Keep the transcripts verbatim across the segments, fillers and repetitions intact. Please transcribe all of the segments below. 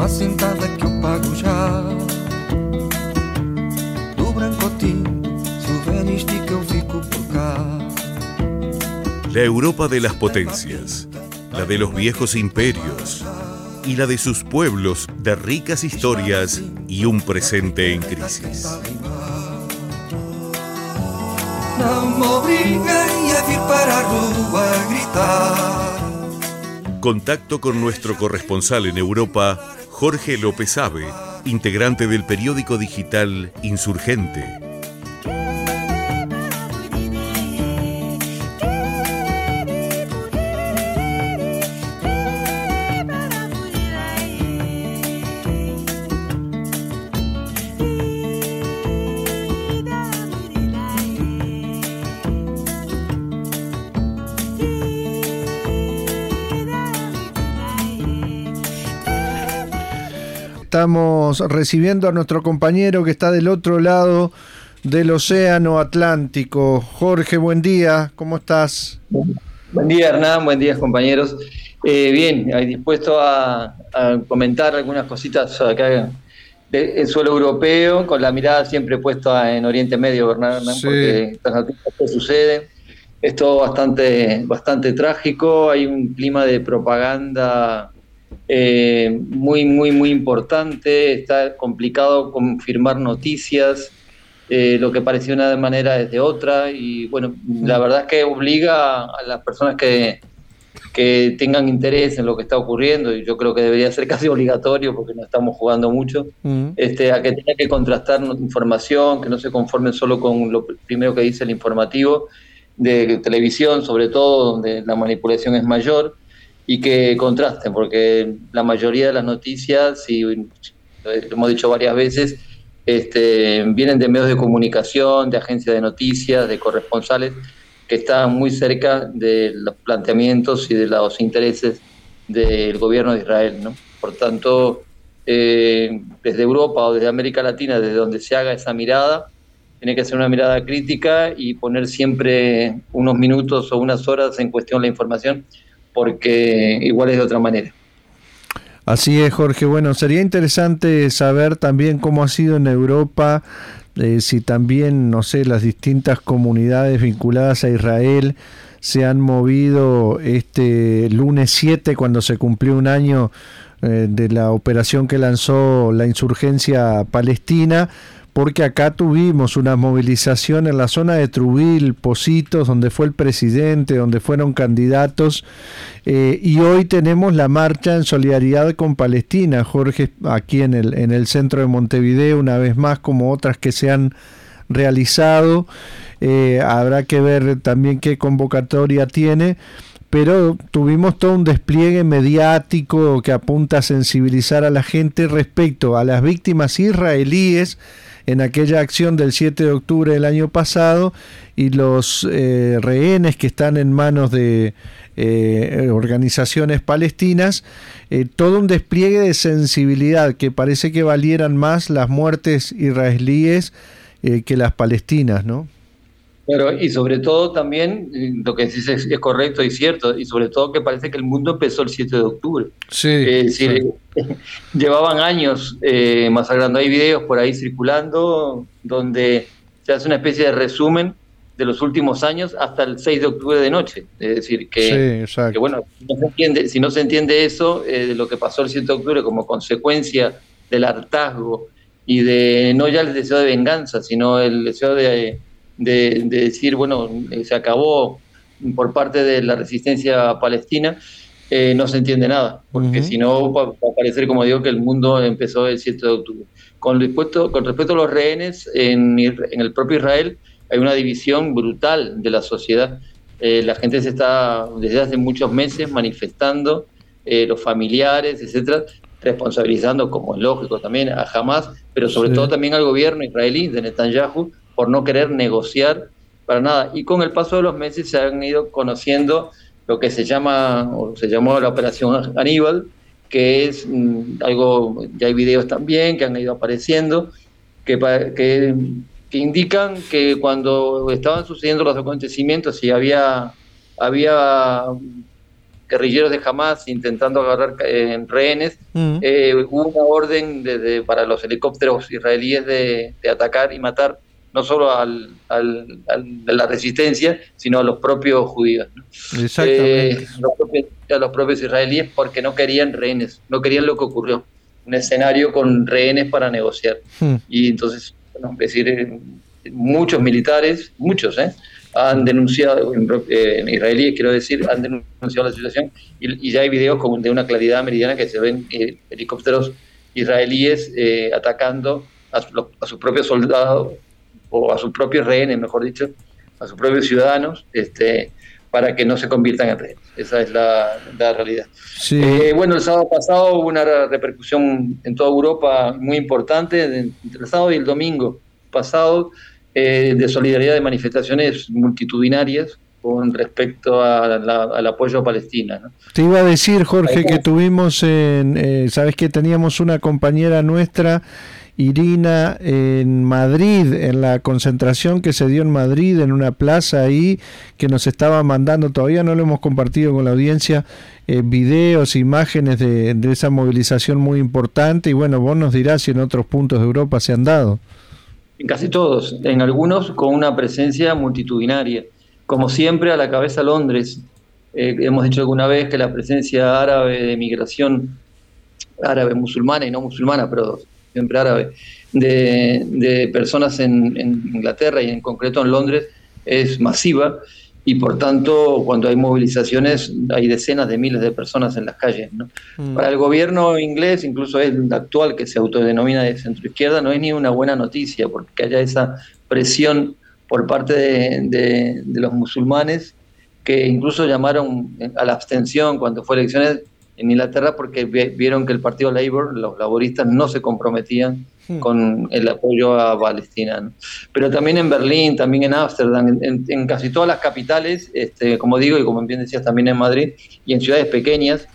Uma sentada que eu pago já. Do Brancotinho, se houver nisto que eu fico por cá. La Europa de las potencias, la de los viejos imperios y la de sus pueblos de ricas historias y un presente en crisis. Não me obriguem a vir para a rua a gritar. Contacto con nuestro corresponsal en Europa, Jorge López Abe, integrante del periódico digital Insurgente. Estamos recibiendo a nuestro compañero que está del otro lado del Océano Atlántico. Jorge, buen día, ¿cómo estás? Buen día, Hernán, buen día, compañeros. Eh, bien, dispuesto a, a comentar algunas cositas acá en suelo europeo, con la mirada siempre puesta en Oriente Medio, ¿verdad, Hernán? Sí. Porque estas noticias que suceden, es todo bastante, bastante trágico, hay un clima de propaganda Eh, muy, muy, muy importante, está complicado confirmar noticias, eh, lo que parecía una manera es de otra, y bueno, la verdad es que obliga a las personas que, que tengan interés en lo que está ocurriendo, y yo creo que debería ser casi obligatorio porque no estamos jugando mucho, uh-huh. este, a que tengan que contrastar información, que no se conformen solo con lo primero que dice el informativo de televisión, sobre todo, donde la manipulación es mayor, y que contrasten, porque la mayoría de las noticias, y lo hemos dicho varias veces, este, vienen de medios de comunicación, de agencias de noticias, de corresponsales, que están muy cerca de los planteamientos y de los intereses del gobierno de Israel, ¿no? Por tanto, eh, desde Europa o desde América Latina, desde donde se haga esa mirada, tiene que ser una mirada crítica y poner siempre unos minutos o unas horas en cuestión la información, porque igual es de otra manera. Así es, Jorge. Bueno, sería interesante saber también cómo ha sido en Europa, eh, si también, no sé, las distintas comunidades vinculadas a Israel se han movido este lunes siete, cuando se cumplió un año eh, de la operación que lanzó la insurgencia palestina, porque acá tuvimos una movilización en la zona de Trujillo, Pocitos, donde fue el presidente, donde fueron candidatos, eh, y hoy tenemos la marcha en solidaridad con Palestina, Jorge, aquí en el, en el centro de Montevideo, una vez más, como otras que se han realizado. Eh, habrá que ver también qué convocatoria tiene, pero tuvimos todo un despliegue mediático que apunta a sensibilizar a la gente respecto a las víctimas israelíes en aquella acción del siete de octubre del año pasado, y los eh, rehenes que están en manos de eh, organizaciones palestinas, eh, todo un despliegue de sensibilidad que parece que valieran más las muertes israelíes eh, que las palestinas, ¿no? Pero, y sobre todo también, lo que decís es, es correcto y cierto, y sobre todo que parece que el mundo empezó el siete de octubre. Sí. Es decir, sí. Llevaban años eh, masacrando. Hay videos por ahí circulando donde se hace una especie de resumen de los últimos años hasta el seis de octubre de noche. Es decir, que, sí, que bueno, no se entiende, si no se entiende eso, eh, de lo que pasó el siete de octubre como consecuencia del hartazgo y de no ya el deseo de venganza, sino el deseo de... De, de decir, bueno, se acabó por parte de la resistencia palestina, eh, no se entiende nada, porque uh-huh. si no va, va a parecer, como digo, que el mundo empezó el siete de octubre. Con respecto, con respecto a los rehenes, en, en el propio Israel hay una división brutal de la sociedad. Eh, la gente se está desde hace muchos meses manifestando, eh, los familiares, etcétera, responsabilizando, como es lógico también, a Hamas, pero sobre sí. todo también al gobierno israelí de Netanyahu, por no querer negociar para nada. Y con el paso de los meses se han ido conociendo lo que se llama, o se llamó la Operación Aníbal, que es mmm, algo, ya hay videos también que han ido apareciendo, que, que, que indican que cuando estaban sucediendo los acontecimientos y había, había guerrilleros de Hamas intentando agarrar eh, rehenes, uh-huh. eh, hubo una orden de, de, para los helicópteros israelíes de, de atacar y matar no solo al, al, al, a la resistencia, sino a los propios judíos, ¿no? Exactamente. Eh, los propios, a los propios israelíes, porque no querían rehenes, no querían lo que ocurrió, un escenario con rehenes para negociar. Uh-huh. Y entonces, bueno, es decir, eh, muchos militares, muchos, ¿eh? han denunciado, eh, israelíes quiero decir, han denunciado la situación y, y ya hay videos con, de una claridad meridiana que se ven eh, helicópteros israelíes eh, atacando a, su, a sus propios soldados o a sus propios rehenes, mejor dicho, a sus propios ciudadanos, este, para que no se conviertan en rehenes. Esa es la, la realidad. Sí. Eh, bueno, el sábado pasado hubo una repercusión en toda Europa muy importante, entre el sábado y el domingo pasado, Eh, de solidaridad, de manifestaciones multitudinarias con respecto a la, al apoyo a Palestina, ¿no? Te iba a decir, Jorge, que tuvimos, en, eh, sabes que teníamos una compañera nuestra, Irina, en Madrid, en la concentración que se dio en Madrid, en una plaza ahí, que nos estaba mandando, todavía no lo hemos compartido con la audiencia, eh, videos, imágenes de, de esa movilización muy importante, y bueno, vos nos dirás si en otros puntos de Europa se han dado. En casi todos, en algunos con una presencia multitudinaria. Como siempre, a la cabeza Londres. Eh, hemos dicho alguna vez que la presencia árabe de migración, árabe musulmana y no musulmana, pero siempre árabe, de, de personas en, en Inglaterra y en concreto en Londres es masiva y por tanto cuando hay movilizaciones hay decenas de miles de personas en las calles, ¿no? Mm. Para el gobierno inglés, incluso el actual que se autodenomina de centroizquierda, no es ni una buena noticia porque haya esa presión por parte de, de, de los musulmanes que incluso llamaron a la abstención cuando fue elecciones en Inglaterra porque vieron que el partido Labour, los laboristas, no se comprometían sí. con el apoyo a Palestina, ¿no? Pero también en Berlín, también en Ámsterdam, en, en, en casi todas las capitales, este, como digo, y como bien decías también en Madrid, y en ciudades pequeñas,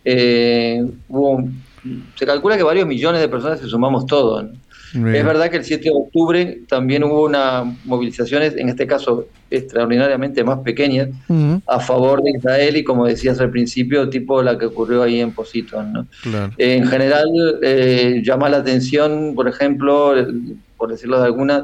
eh, hubo, se calcula que varios millones de personas se sumamos todos, ¿no? Bien. Es verdad que el siete de octubre también hubo unas movilizaciones, en este caso extraordinariamente más pequeñas, uh-huh. a favor de Israel y como decías al principio, tipo la que ocurrió ahí en Positon, ¿no? Claro. Eh, en general eh, llama la atención, por ejemplo, por decirlo de alguna,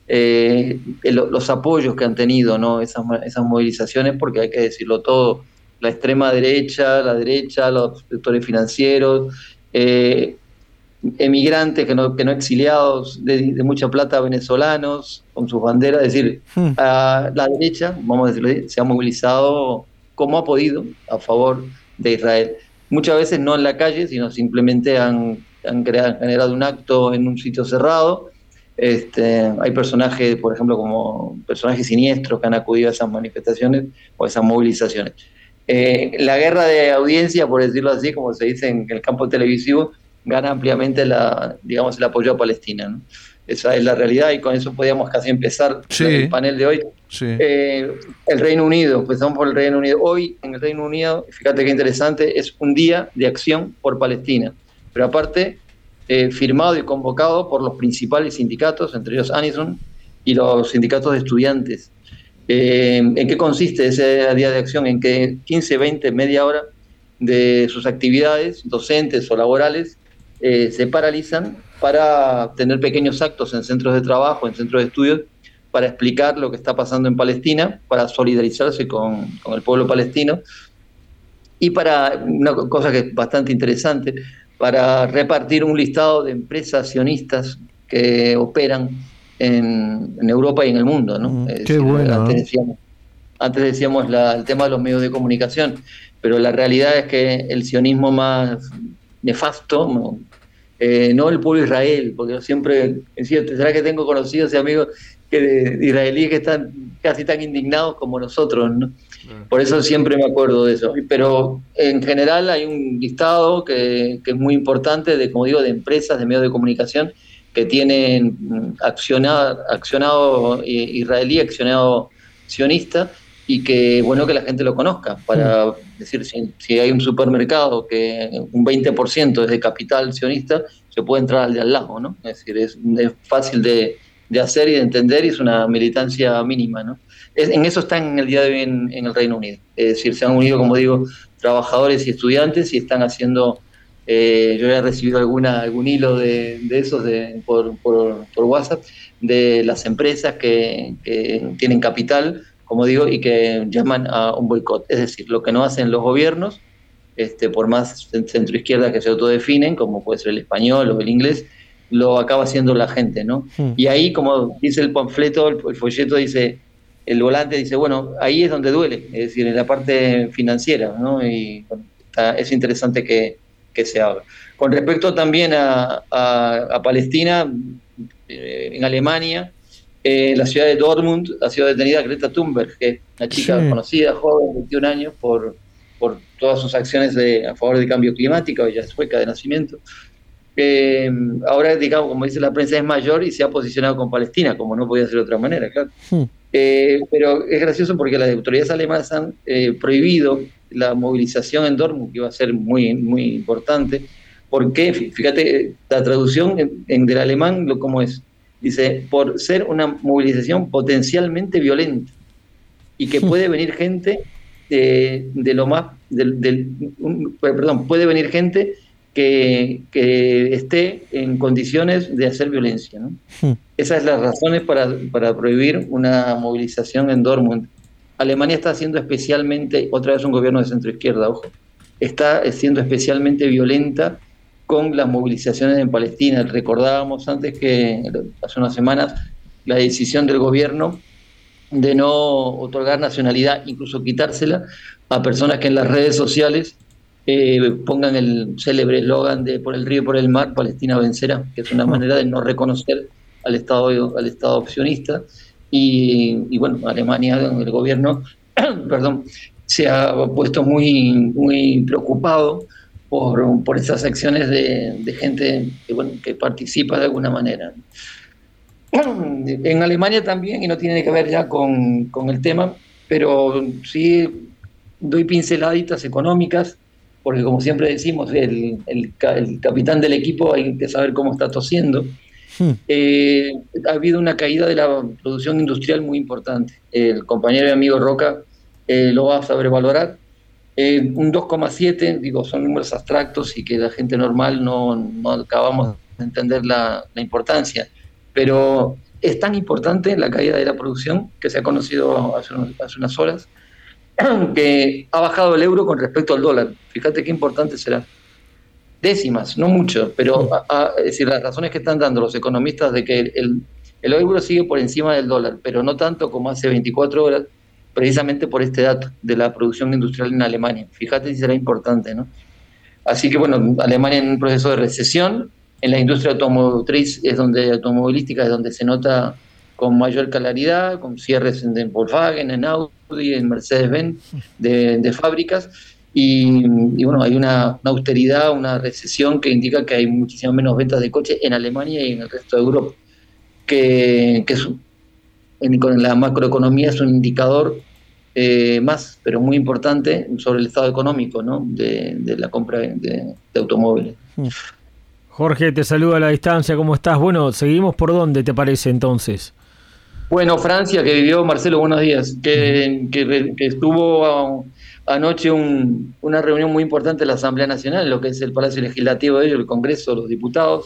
eh, el, los apoyos que han tenido, ¿no? esas, esas movilizaciones, porque hay que decirlo todo, la extrema derecha, la derecha, los sectores financieros, eh, emigrantes que no, que no exiliados de, de mucha plata venezolanos con sus banderas, es decir, hmm. a la derecha, vamos a decirlo así, se ha movilizado como ha podido a favor de Israel. Muchas veces no en la calle, sino simplemente han, han, creado, han generado un acto en un sitio cerrado. Este, hay personajes, por ejemplo, como personajes siniestros que han acudido a esas manifestaciones o a esas movilizaciones. Eh, la guerra de audiencia, por decirlo así, como se dice en el campo televisivo, gana ampliamente la, digamos, el apoyo a Palestina, ¿no? Esa es la realidad y con eso podíamos casi empezar sí. el panel de hoy. Sí. Eh, el Reino Unido, empezamos por el Reino Unido. Hoy en el Reino Unido, fíjate qué interesante, es un día de acción por Palestina, pero aparte eh, firmado y convocado por los principales sindicatos, entre ellos Anison y los sindicatos de estudiantes. Eh, ¿En qué consiste ese día de acción? En que quince, veinte, media hora de sus actividades docentes o laborales Eh, se paralizan para tener pequeños actos en centros de trabajo, en centros de estudios, para explicar lo que está pasando en Palestina, para solidarizarse con, con el pueblo palestino y para, una cosa que es bastante interesante, para repartir un listado de empresas sionistas que operan en, en Europa y en el mundo, ¿no? Mm, es qué decir, bueno. Antes decíamos, antes decíamos la, el tema de los medios de comunicación, pero la realidad es que el sionismo más nefasto, no, eh, no el pueblo de Israel, porque yo siempre decía, ¿será que tengo conocidos y amigos que de, de israelíes que están casi tan indignados como nosotros, ¿no? Por eso siempre me acuerdo de eso. Pero en general hay un listado que, que es muy importante de, como digo, de empresas, de medios de comunicación que tienen accionado, accionado israelí, accionado sionista, y que bueno que la gente lo conozca, para decir, si, si hay un supermercado que un veinte por ciento es de capital sionista, se puede entrar al de al lado, ¿no? Es decir, es, es fácil de, de hacer y de entender y es una militancia mínima, ¿no? Es, en eso están en el día de hoy en, en el Reino Unido. Es decir, se han unido, como digo, trabajadores y estudiantes, y están haciendo, eh, yo he recibido alguna, algún hilo de, de esos de, por, por, por WhatsApp, de las empresas que, que tienen capital, como digo, y que llaman a un boicot. Es decir, lo que no hacen los gobiernos, este, por más centroizquierda que se autodefinen, como puede ser el español o el inglés, lo acaba haciendo la gente, ¿no? Hmm. Y ahí, como dice el panfleto, el, el folleto dice, el volante dice, bueno, ahí es donde duele, es decir, en la parte financiera, ¿no? Y bueno, está, es interesante que, que se haga. Con respecto también a, a, a Palestina, eh, en Alemania, eh, la ciudad de Dortmund ha sido detenida Greta Thunberg, que es una chica sí. conocida, joven, veintiún años, por, por todas sus acciones de, a favor del cambio climático. Ella es sueca de nacimiento. Eh, ahora, digamos, como dice la prensa, es mayor y se ha posicionado con Palestina, como no podía ser de otra manera, claro. Sí. Eh, pero es gracioso porque las autoridades alemanas han eh, prohibido la movilización en Dortmund, que iba a ser muy, muy importante, porque, fíjate, la traducción en, en del alemán, lo, ¿cómo es? Dice, por ser una movilización potencialmente violenta y que puede venir gente de, de lo más, del, del, un, perdón, puede venir gente que, que esté en condiciones de hacer violencia, ¿no? Hmm. Esas son las razones para, para prohibir una movilización en Dortmund. Alemania está haciendo especialmente, otra vez un gobierno de centroizquierda, ojo, está siendo especialmente violenta con las movilizaciones en Palestina. Recordábamos antes que, hace unas semanas, la decisión del gobierno de no otorgar nacionalidad, incluso quitársela, a personas que en las redes sociales eh, pongan el célebre eslogan de por el río y por el mar, Palestina vencerá, que es una manera de no reconocer al Estado, al Estado sionista. Y, y bueno, Alemania, el gobierno, perdón, se ha puesto muy, muy preocupado por, por esas acciones de, de gente que, bueno, que participa de alguna manera. En Alemania también, y no tiene que ver ya con, con el tema, pero sí doy pinceladitas económicas, porque como siempre decimos, el, el, el capitán del equipo hay que saber cómo está tosiendo. Hmm. Eh, ha habido una caída de la producción industrial muy importante. El compañero y amigo Roca eh, lo va a saber valorar. Eh, un dos coma siete, digo, son números abstractos y que la gente normal no, no acabamos de entender la, la importancia. Pero es tan importante la caída de la producción, que se ha conocido hace, unos, hace unas horas, que ha bajado el euro con respecto al dólar. Fíjate qué importante será. Décimas, no mucho, pero a, a, es decir, las razones que están dando los economistas de que el, el euro sigue por encima del dólar, pero no tanto como hace veinticuatro horas, precisamente por este dato de la producción industrial en Alemania. Fíjate si será importante, ¿no? Así que bueno, Alemania en un proceso de recesión. En la industria automotriz es donde, automovilística es donde se nota con mayor claridad, con cierres en Volkswagen, en Audi, en Mercedes-Benz de, de fábricas, y, y bueno, hay una, una austeridad, una recesión que indica que hay muchísimas menos ventas de coches en Alemania y en el resto de Europa, que, que es, en, con la macroeconomía es un indicador eh, más, pero muy importante sobre el estado económico, ¿no? de, de la compra de, de automóviles. Jorge, te saludo a la distancia, ¿cómo estás? Bueno, seguimos por dónde, ¿te parece entonces? Bueno, Francia, que vivió, Marcelo, buenos días, que, que, que estuvo a, anoche un, una reunión muy importante de la Asamblea Nacional, lo que es el Palacio Legislativo de ellos, el Congreso, los diputados,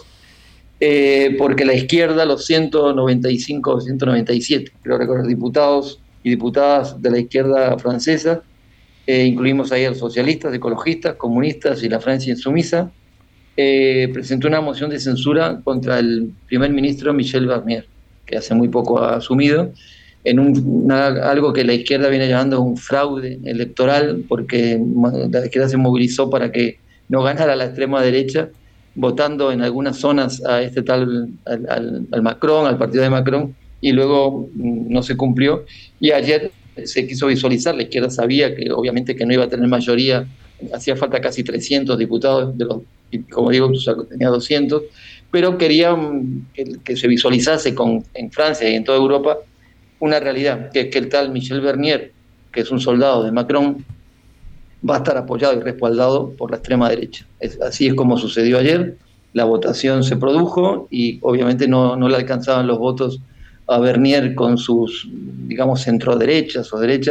eh, porque la izquierda, los ciento noventa y cinco, ciento noventa y siete, creo recordar, diputados y diputadas de la izquierda francesa, eh, incluimos ahí a los socialistas, ecologistas, comunistas y la Francia insumisa, Eh, presentó una moción de censura contra el primer ministro Michel Barnier, que hace muy poco ha asumido, en un, una, algo que la izquierda viene llamando un fraude electoral, porque la izquierda se movilizó para que no ganara la extrema derecha, votando en algunas zonas a este tal, al, al, al Macron, al partido de Macron, y luego no se cumplió. Y ayer se quiso visualizar, la izquierda sabía que obviamente que no iba a tener mayoría, hacía falta casi trescientos diputados, de los, como digo, tenía doscientos, pero querían que, que se visualizase con, en Francia y en toda Europa una realidad, que es que el tal Michel Barnier, que es un soldado de Macron, va a estar apoyado y respaldado por la extrema derecha. Es, así es como sucedió ayer, la votación se produjo y obviamente no, no le alcanzaban los votos a Barnier con sus, digamos, centroderechas o derechas,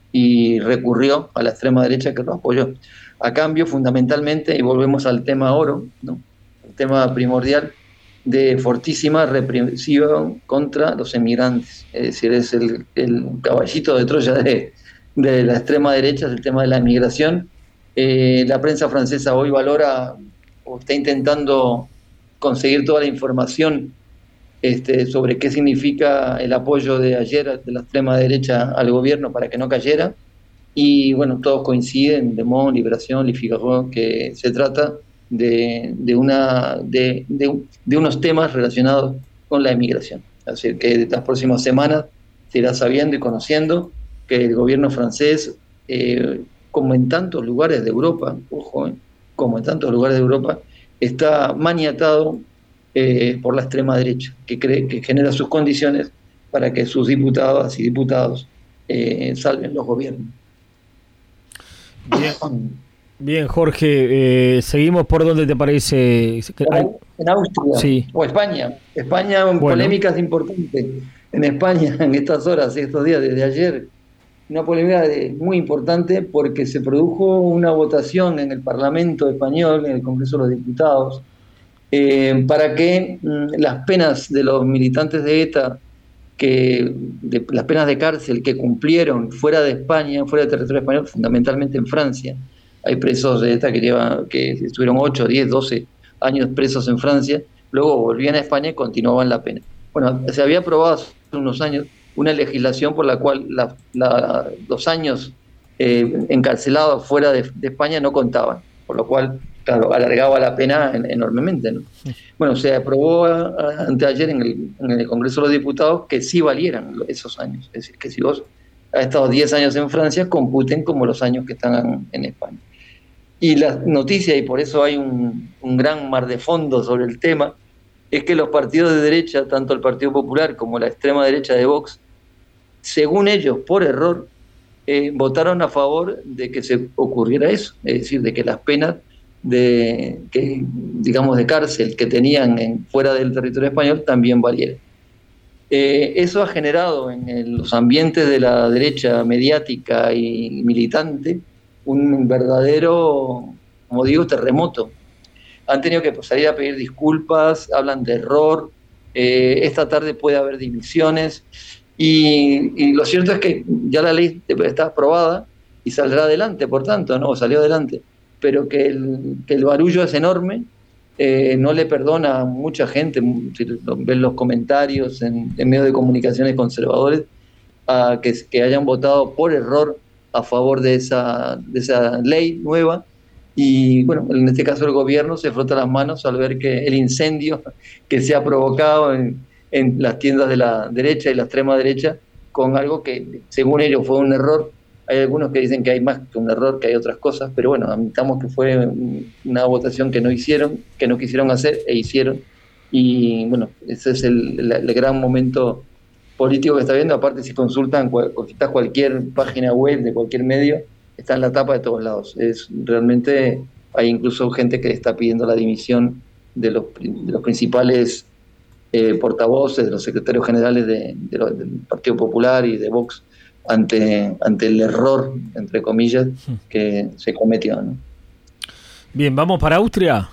y recurrió a la extrema derecha que lo apoyó. A cambio, fundamentalmente, y volvemos al tema oro, ¿no? El tema primordial de fortísima represión contra los emigrantes. Es decir, es el, el caballito de Troya de, de la extrema derecha, es el tema de la migración. Eh, la prensa francesa hoy valora o está intentando conseguir toda la información este, sobre qué significa el apoyo de ayer de la extrema derecha al gobierno para que no cayera. Y bueno, todos coinciden, Le Monde, Liberación, Le Figaro, que se trata de, de, una, de, de, de unos temas relacionados con la emigración. Así que las próximas semanas se irá sabiendo y conociendo que el gobierno francés, eh, como en tantos lugares de Europa, ojo, eh, como en tantos lugares de Europa, está maniatado eh, por la extrema derecha, que cree que genera sus condiciones para que sus diputadas y diputados eh, salven los gobiernos. Bien, bien Jorge, eh, seguimos por donde te parece. En Austria, sí. O España. España, bueno. Polémicas importantes. En España, en estas horas, estos días, desde ayer, una polémica de, muy importante porque se produjo una votación en el Parlamento español, en el Congreso de los Diputados, eh, para que mm, las penas de los militantes de ETA, que de, las penas de cárcel que cumplieron fuera de España, fuera del territorio español, fundamentalmente en Francia. Hay presos de ETA que, llevan, que estuvieron ocho, diez, doce años presos en Francia, luego volvían a España y continuaban la pena. Bueno, se había aprobado hace unos años una legislación por la cual la, la, los años eh, encarcelados fuera de, de España no contaban, por lo cual, claro, alargaba la pena en, enormemente, ¿no? Bueno, se aprobó a, anteayer en el, en el Congreso de los Diputados que sí valieran esos años, es decir, que si vos has estado diez años en Francia, computen como los años que están en, en España. Y la noticia, y por eso hay un, un gran mar de fondo sobre el tema, es que los partidos de derecha, tanto el Partido Popular como la extrema derecha de Vox, según ellos, por error, eh, votaron a favor de que se ocurriera eso, es decir, de que las penas de, que, digamos, de cárcel que tenían en, fuera del territorio español también valieran. Eh, eso ha generado en el, los ambientes de la derecha mediática y militante un verdadero, como digo, terremoto. Han tenido que salir a pedir disculpas, hablan de error, eh, esta tarde puede haber dimisiones, y, y lo cierto es que ya la ley está aprobada y saldrá adelante, por tanto, ¿no? Salió adelante, pero que el, que el barullo es enorme, eh, no le perdona a mucha gente, si ven los comentarios en, en medios de comunicaciones conservadores, a que, que hayan votado por error a favor de esa, de esa ley nueva. Y bueno, en este caso el gobierno se frota las manos al ver que el incendio que se ha provocado en, en las tiendas de la derecha y la extrema derecha, con algo que según ellos fue un error. Hay algunos que dicen que hay más que un error, que hay otras cosas, pero bueno, admitamos que fue una votación que no hicieron, que no quisieron hacer e hicieron. Y bueno, ese es el, el, el gran momento político que está viendo. Aparte, si consultan, consultas cualquier página web de cualquier medio, está en la tapa de todos lados. Es realmente, hay incluso gente que está pidiendo la dimisión de los, de los principales eh, portavoces, de los secretarios generales de, de lo, del Partido Popular y de Vox, ante, ante el error, entre comillas, que se cometió, ¿no? Bien, ¿vamos para Austria?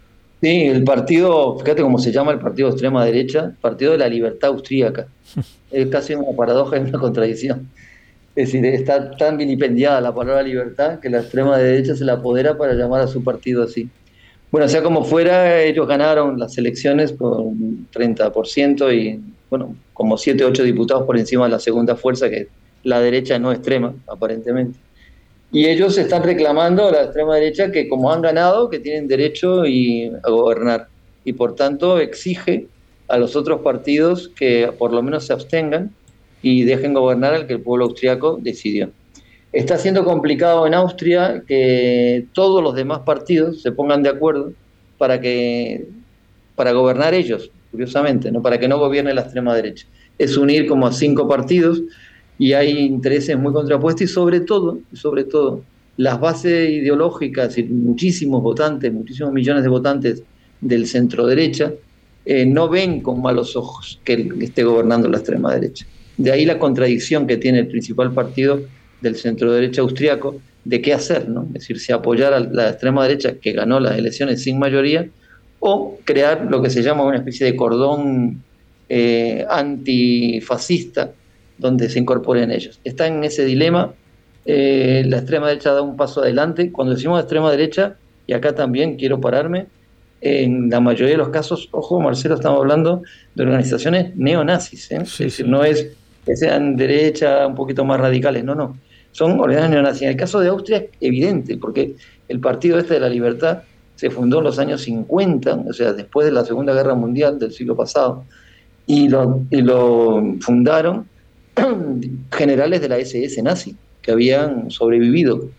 Sí, el partido, fíjate cómo se llama el partido de extrema derecha, Partido de la Libertad Austríaca. Es casi una paradoja y una contradicción. Es decir, está tan vilipendiada la palabra libertad que la extrema derecha se la apodera para llamar a su partido así. Bueno, sea como fuera, ellos ganaron las elecciones por un treinta por ciento y, bueno, como siete o ocho diputados por encima de la segunda fuerza, que es la derecha no extrema, aparentemente. Y ellos están reclamando a la extrema derecha que, como han ganado, que tienen derecho y, a gobernar. Y, por tanto, exige a los otros partidos que por lo menos se abstengan y dejen gobernar al que el pueblo austriaco decidió. Está siendo complicado en Austria que todos los demás partidos se pongan de acuerdo para que para gobernar ellos, curiosamente, no para que no gobierne la extrema derecha. Es unir como a cinco partidos y hay intereses muy contrapuestos y sobre todo, sobre todo, las bases ideológicas y muchísimos votantes, muchísimos millones de votantes del centro derecha eh, no ven con malos ojos que esté gobernando la extrema derecha. De ahí la contradicción que tiene el principal partido del centro derecha austriaco de qué hacer, ¿no? Es decir, si apoyar a la extrema derecha que ganó las elecciones sin mayoría o crear lo que se llama una especie de cordón eh, antifascista donde se incorporen ellos. Está en ese dilema. Eh, la extrema derecha da un paso adelante. Cuando decimos extrema derecha, y acá también quiero pararme, en la mayoría de los casos, ojo Marcelo, estamos hablando de organizaciones neonazis, ¿eh? Sí, Es decir, sí. no es que sean derecha un poquito más radicales, no, no, son organizaciones neonazis. En el caso de Austria es evidente, porque el Partido Este de la Libertad se fundó en los años cincuenta, o sea, después de la Segunda Guerra Mundial del siglo pasado, y lo, y lo fundaron generales de la ese ese nazi, que habían sobrevivido.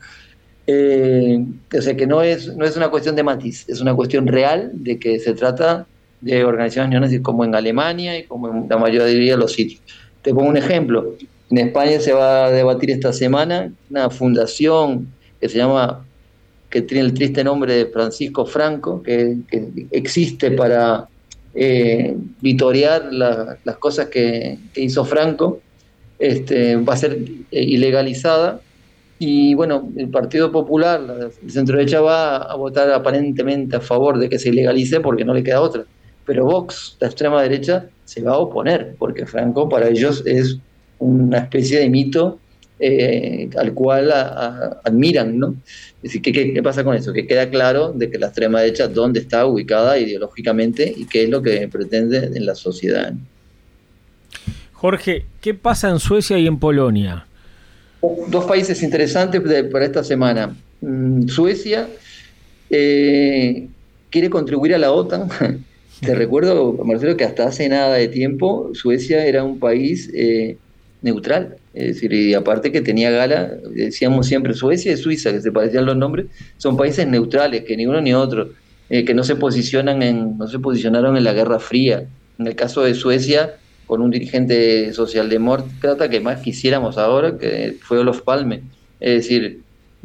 Eh, o sea que no es, no es una cuestión de matiz, es una cuestión real de que se trata de organizaciones neonazis como en Alemania y como en la mayoría de los sitios. Te pongo un ejemplo. En España se va a debatir esta semana una fundación que se llama, que tiene el triste nombre de Francisco Franco, que, que existe para eh, vitorear la, las cosas que, que hizo Franco. Este, va a ser eh, ilegalizada. Y bueno, el Partido Popular, la centro derecha, va a votar aparentemente a favor de que se ilegalice porque no le queda otra. Pero Vox, la extrema derecha, se va a oponer, porque Franco para ellos es una especie de mito eh, al cual a, a, admiran, ¿no? Es decir, ¿qué, qué, ¿qué pasa con eso? Que queda claro de que la extrema derecha dónde está ubicada ideológicamente y qué es lo que pretende en la sociedad. Jorge, ¿qué pasa en Suecia y en Polonia? Dos países interesantes de, para esta semana. Mm, Suecia eh, quiere contribuir a la OTAN. Te recuerdo, Marcelo, que hasta hace nada de tiempo Suecia era un país eh, neutral. Es decir, y aparte que tenía gala, decíamos siempre Suecia y Suiza, que se parecían los nombres, son países neutrales, que ni uno ni otro, eh, que no se posicionan en, no se posicionaron en la Guerra Fría. En el caso de Suecia, con un dirigente socialdemócrata que más quisiéramos ahora, que fue Olof Palme. Es decir,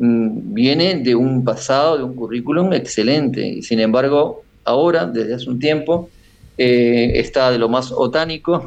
viene de un pasado, de un currículum excelente, y sin embargo, ahora, desde hace un tiempo, eh, está de lo más otánico,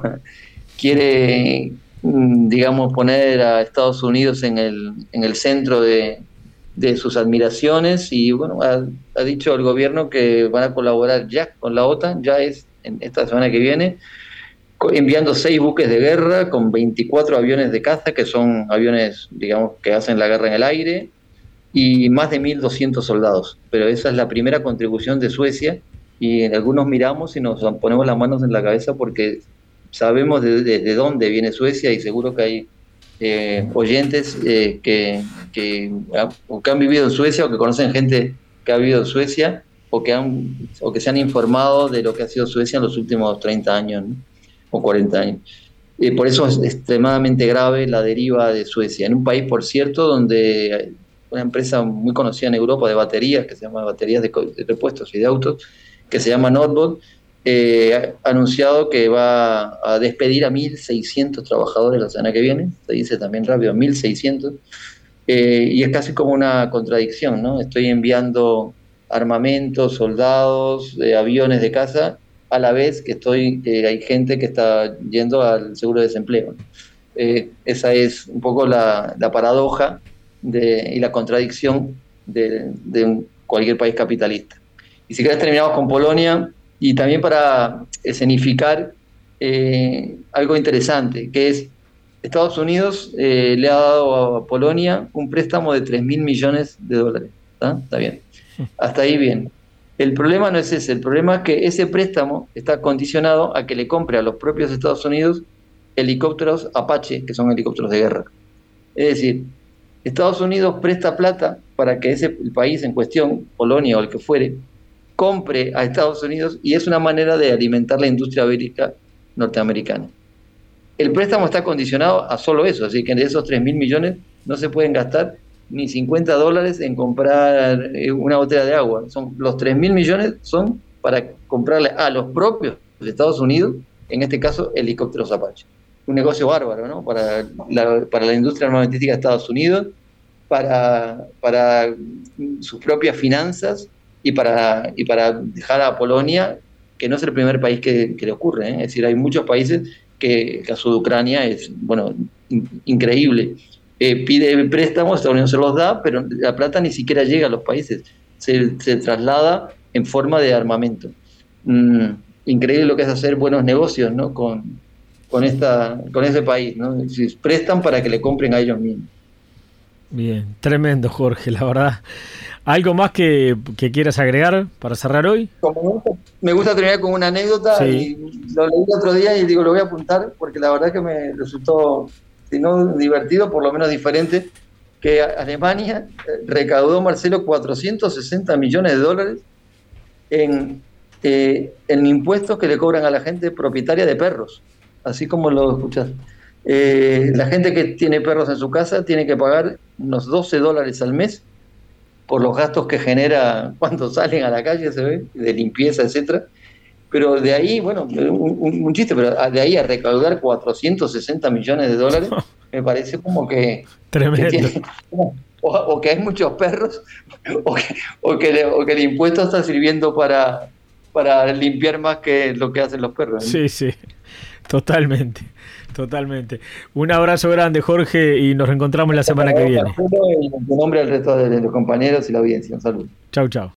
quiere, digamos, poner a Estados Unidos en el, en el centro de, de sus admiraciones, y bueno, ha, ha dicho el gobierno que van a colaborar ya con la OTAN, ya es en esta semana que viene, enviando seis buques de guerra con veinticuatro aviones de caza, que son aviones, digamos, que hacen la guerra en el aire, y más de mil doscientos soldados. Pero esa es la primera contribución de Suecia, y algunos miramos y nos ponemos las manos en la cabeza porque sabemos de, de, de dónde viene Suecia, y seguro que hay eh, oyentes eh, que, que, o que han vivido en Suecia o que conocen gente que ha vivido en Suecia o que, han, o que se han informado de lo que ha sido Suecia en los últimos treinta años, ¿no? O cuarenta años. Eh, por eso es extremadamente grave la deriva de Suecia, en un país, por cierto, donde una empresa muy conocida en Europa de baterías, que se llama Baterías de, de Repuestos y de Autos, que se llama Northvolt, eh, ha anunciado que va a despedir a mil seiscientos trabajadores la semana que viene, se dice también rápido, mil seiscientos, eh, y es casi como una contradicción, ¿no? Estoy enviando armamentos, soldados, eh, aviones de caza, a la vez que estoy que hay gente que está yendo al seguro de desempleo. Eh, esa es un poco la, la paradoja de, y la contradicción de, de cualquier país capitalista. Y si querés terminamos con Polonia, y también para escenificar eh, algo interesante, que es Estados Unidos eh, le ha dado a Polonia un préstamo de tres mil millones de dólares. ¿Está? Está bien. Hasta ahí bien. El problema no es ese, el problema es que ese préstamo está condicionado a que le compre a los propios Estados Unidos helicópteros Apache, que son helicópteros de guerra. Es decir, Estados Unidos presta plata para que ese el país en cuestión, Polonia o el que fuere, compre a Estados Unidos, y es una manera de alimentar la industria bélica norteamericana. El préstamo está condicionado a solo eso, así que de esos tres mil millones no se pueden gastar ni cincuenta dólares en comprar una botella de agua. Son, los tres mil millones son para comprarle a los propios de Estados Unidos, en este caso, helicópteros Apache. Un negocio bárbaro, ¿no? Para la, para la industria armamentística de Estados Unidos, para, para sus propias finanzas y para, y para dejar a Polonia, que no es el primer país que, que le ocurre, ¿eh? Es decir, hay muchos países que el caso de Ucrania es, bueno, in, increíble. eh, pide préstamos, Estados Unidos se los da, pero la plata ni siquiera llega a los países, se, se traslada en forma de armamento. Mm, increíble lo que es hacer buenos negocios, ¿no? con, con, esta, con ese país, ¿no? Si prestan para que le compren a ellos mismos. Bien, tremendo, Jorge, la verdad. ¿Algo más que, que quieras agregar para cerrar hoy? Como me, gusta, me gusta terminar con una anécdota, sí. Y lo leí el otro día y digo, lo voy a apuntar porque la verdad que me resultó, si no divertido, por lo menos diferente, que Alemania recaudó, Marcelo, cuatrocientos sesenta millones de dólares en, eh, en impuestos que le cobran a la gente propietaria de perros, así como lo escuchás. Eh, la gente que tiene perros en su casa tiene que pagar unos doce dólares al mes por los gastos que genera cuando salen a la calle, se ve, de limpieza, etcétera. Pero de ahí, bueno, un, un chiste, pero de ahí a recaudar cuatrocientos sesenta millones de dólares, me parece como que... Tremendo. Que tiene, o, o que hay muchos perros, o que, o, que le, o que el impuesto está sirviendo para, para limpiar más que lo que hacen los perros, ¿no? Sí, sí, totalmente. Totalmente. Un abrazo grande, Jorge, y nos reencontramos la semana que viene. En nombre del resto de los compañeros y la audiencia. Un saludo. Chau, chau.